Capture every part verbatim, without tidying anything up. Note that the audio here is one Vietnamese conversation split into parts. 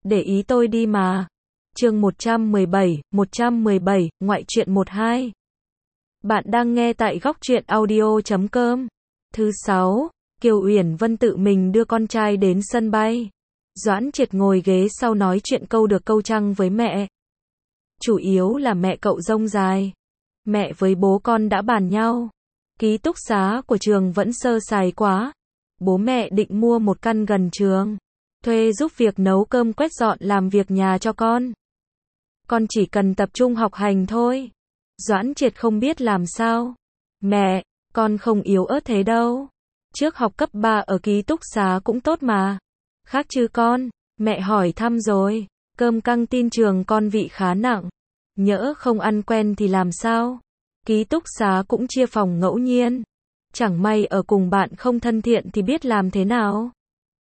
để ý tôi đi mà. Chương một trăm mười bảy, một trăm mười bảy, ngoại truyện một hai. Bạn đang nghe tại góc truyện audio chấm com. Thứ sáu, Kiều Uyển Vân tự mình đưa con trai đến sân bay. Doãn Triệt ngồi ghế sau nói chuyện câu được câu trăng với mẹ. Chủ yếu là mẹ cậu rông dài. Mẹ với bố con đã bàn nhau. Ký túc xá của trường vẫn sơ sài quá. Bố mẹ định mua một căn gần trường. Thuê giúp việc nấu cơm quét dọn làm việc nhà cho con. Con chỉ cần tập trung học hành thôi. Doãn Triệt không biết làm sao. Mẹ, con không yếu ớt thế đâu. Trước học cấp ba ở ký túc xá cũng tốt mà. Khác chứ con, mẹ hỏi thăm rồi. Cơm căng tin trường con vị khá nặng. Nhỡ không ăn quen thì làm sao? Ký túc xá cũng chia phòng ngẫu nhiên. Chẳng may ở cùng bạn không thân thiện thì biết làm thế nào?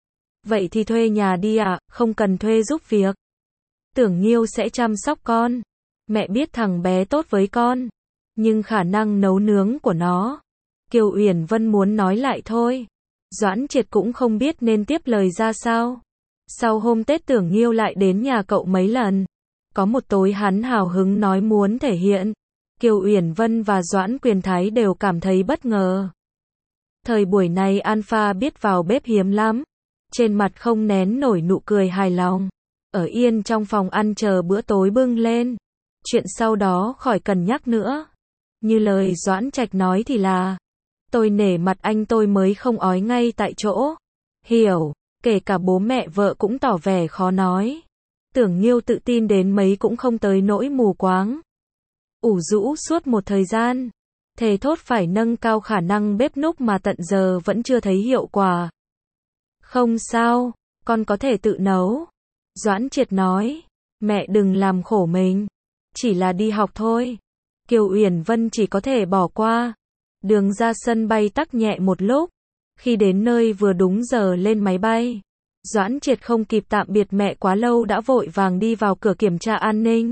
Vậy thì thuê nhà đi ạ, à, không cần thuê giúp việc. Tưởng Nghiêu sẽ chăm sóc con. Mẹ biết thằng bé tốt với con. Nhưng khả năng nấu nướng của nó. Kiều Uyển Vân muốn nói lại thôi. Doãn Triệt cũng không biết nên tiếp lời ra sao. Sau hôm Tết Tưởng Nghiêu lại đến nhà cậu mấy lần. Có một tối hắn hào hứng nói muốn thể hiện. Kiều Uyển Vân và Doãn Quyền Thái đều cảm thấy bất ngờ. Thời buổi này Alpha biết vào bếp hiếm lắm. Trên mặt không nén nổi nụ cười hài lòng. Ở yên trong phòng ăn chờ bữa tối bưng lên. Chuyện sau đó khỏi cần nhắc nữa. Như lời Doãn Trạch nói thì là, tôi nể mặt anh tôi mới không ói ngay tại chỗ. Hiểu, kể cả bố mẹ vợ cũng tỏ vẻ khó nói. Tưởng Nghiêu tự tin đến mấy cũng không tới nỗi mù quáng. Ủ rũ suốt một thời gian. Thề thốt phải nâng cao khả năng bếp núc mà tận giờ vẫn chưa thấy hiệu quả. Không sao, con có thể tự nấu. Doãn Triệt nói, mẹ đừng làm khổ mình. Chỉ là đi học thôi. Kiều Uyển Vân chỉ có thể bỏ qua. Đường ra sân bay tắc nhẹ một lúc. Khi đến nơi vừa đúng giờ lên máy bay. Doãn Triệt không kịp tạm biệt mẹ quá lâu đã vội vàng đi vào cửa kiểm tra an ninh.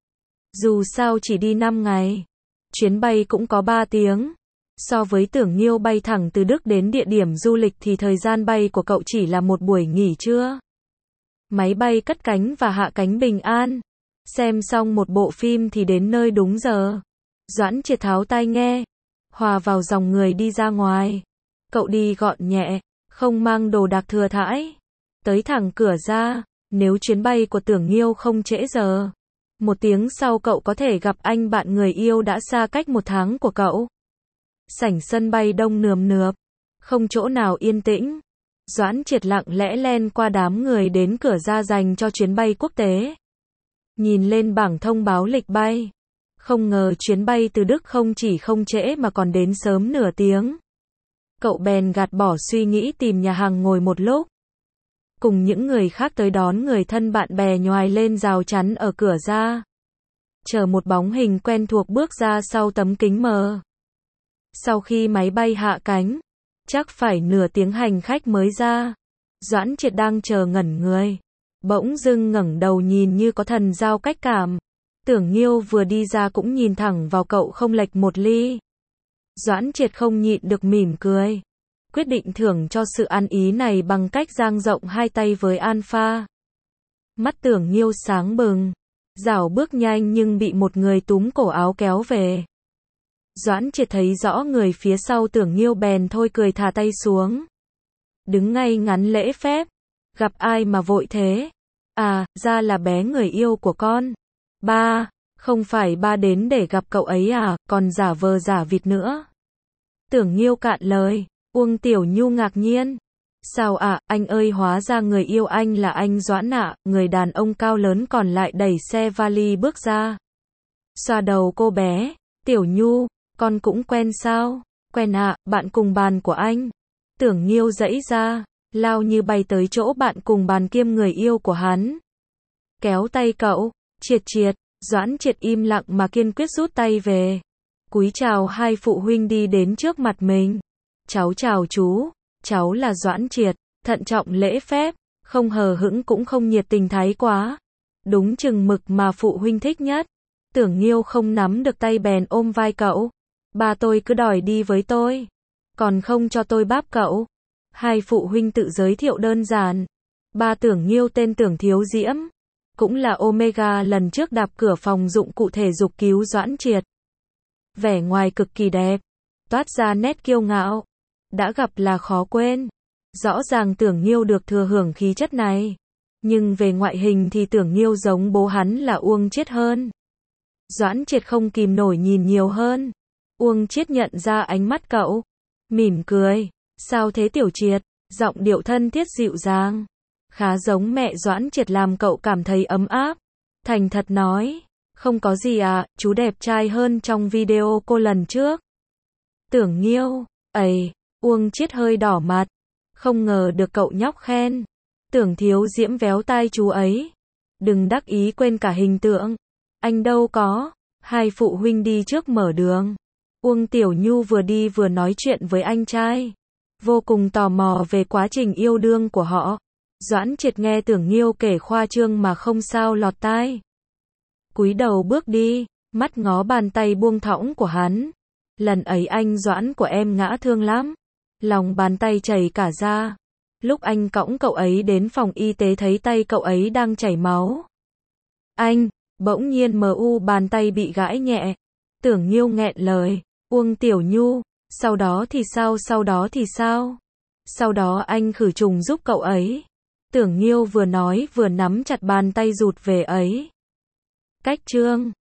Dù sao chỉ đi năm ngày. Chuyến bay cũng có ba tiếng. So với Tưởng Nghiêu bay thẳng từ Đức đến địa điểm du lịch thì thời gian bay của cậu chỉ là một buổi nghỉ trưa. Máy bay cất cánh và hạ cánh bình an. Xem xong một bộ phim thì đến nơi đúng giờ. Doãn Triệt tháo tai nghe. Hòa vào dòng người đi ra ngoài. Cậu đi gọn nhẹ, không mang đồ đạc thừa thãi. Tới thẳng cửa ra, nếu chuyến bay của Tưởng Nghiêu không trễ giờ. Một tiếng sau cậu có thể gặp anh bạn người yêu đã xa cách một tháng của cậu. Sảnh sân bay đông nườm nượp, không chỗ nào yên tĩnh. Doãn Triệt lặng lẽ len qua đám người đến cửa ra dành cho chuyến bay quốc tế. Nhìn lên bảng thông báo lịch bay. Không ngờ chuyến bay từ Đức không chỉ không trễ mà còn đến sớm nửa tiếng. Cậu bèn gạt bỏ suy nghĩ tìm nhà hàng ngồi một lúc. Cùng những người khác tới đón người thân bạn bè nhoài lên rào chắn ở cửa ra. Chờ một bóng hình quen thuộc bước ra sau tấm kính mờ. Sau khi máy bay hạ cánh, chắc phải nửa tiếng hành khách mới ra. Doãn Triệt đang chờ ngẩn người. Bỗng dưng ngẩng đầu nhìn như có thần giao cách cảm. Tưởng Nghiêu vừa đi ra cũng nhìn thẳng vào cậu không lệch một ly. Doãn Triệt không nhịn được mỉm cười. Quyết định thưởng cho sự ăn ý này bằng cách dang rộng hai tay với Alpha. Mắt Tưởng Nghiêu sáng bừng. Dảo bước nhanh nhưng bị một người túm cổ áo kéo về. Doãn Triệt thấy rõ người phía sau Tưởng Nghiêu bèn thôi cười thả tay xuống. Đứng ngay ngắn lễ phép. Gặp ai mà vội thế? À, ra là bé người yêu của con. Ba, không phải ba đến để gặp cậu ấy à, còn giả vờ giả vịt nữa. Tưởng Nghiêu cạn lời. Uông Tiểu Nhu ngạc nhiên. Sao ạ, à, anh ơi, hóa ra người yêu anh là anh Doãn ạ. À, người đàn ông cao lớn còn lại đẩy xe vali bước ra. Xoa đầu cô bé. Tiểu Nhu, con cũng quen sao? Quen ạ, à, bạn cùng bàn của anh. Tưởng Nghiêu giãy ra, lao như bay tới chỗ bạn cùng bàn kiêm người yêu của hắn. Kéo tay cậu. Triệt Triệt. Doãn Triệt im lặng mà kiên quyết rút tay về. Cúi chào hai phụ huynh đi đến trước mặt mình. Cháu chào chú, cháu là Doãn Triệt. Thận trọng lễ phép, không hờ hững cũng không nhiệt tình thái quá. Đúng chừng mực mà phụ huynh thích nhất. Tưởng Nghiêu không nắm được tay bèn ôm vai cậu. Ba tôi cứ đòi đi với tôi, còn không cho tôi báp cậu. Hai phụ huynh tự giới thiệu đơn giản. Ba Tưởng Nghiêu tên Tưởng Thiếu Diễm, cũng là Omega lần trước đạp cửa phòng dụng cụ thể dục cứu Doãn Triệt. Vẻ ngoài cực kỳ đẹp, toát ra nét kiêu ngạo, đã gặp là khó quên. Rõ ràng Tưởng Nghiêu được thừa hưởng khí chất này, nhưng về ngoại hình thì Tưởng Nghiêu giống bố hắn là Uông Chiết hơn. Doãn Triệt không kìm nổi nhìn nhiều hơn. Uông Chiết nhận ra ánh mắt cậu, mỉm cười, sao thế Tiểu Triệt, giọng điệu thân thiết dịu dàng, khá giống mẹ Doãn Triệt làm cậu cảm thấy ấm áp. Thành thật nói, không có gì à, chú đẹp trai hơn trong video cô lần trước. Tưởng Nghiêu, ầy, Uông Chiết hơi đỏ mặt, không ngờ được cậu nhóc khen. Tưởng Thiếu Diễm véo tai chú ấy, đừng đắc ý quên cả hình tượng, anh đâu có, hai phụ huynh đi trước mở đường. Uông Tiểu Nhu vừa đi vừa nói chuyện với anh trai, vô cùng tò mò về quá trình yêu đương của họ. Doãn Triệt nghe Tưởng Nghiêu kể khoa trương mà không sao lọt tai. Cúi đầu bước đi, mắt ngó bàn tay buông thõng của hắn. Lần ấy anh Doãn của em ngã thương lắm, lòng bàn tay chảy cả ra. Lúc anh cõng cậu ấy đến phòng y tế thấy tay cậu ấy đang chảy máu. Anh, bỗng nhiên mờ u bàn tay bị gãi nhẹ. Tưởng Nghiêu nghẹn lời, Uông Tiểu Nhu, sau đó thì sao sau đó thì sao? Sau đó anh khử trùng giúp cậu ấy. Tưởng Nghiêu vừa nói vừa nắm chặt bàn tay rụt về ấy. Cách chương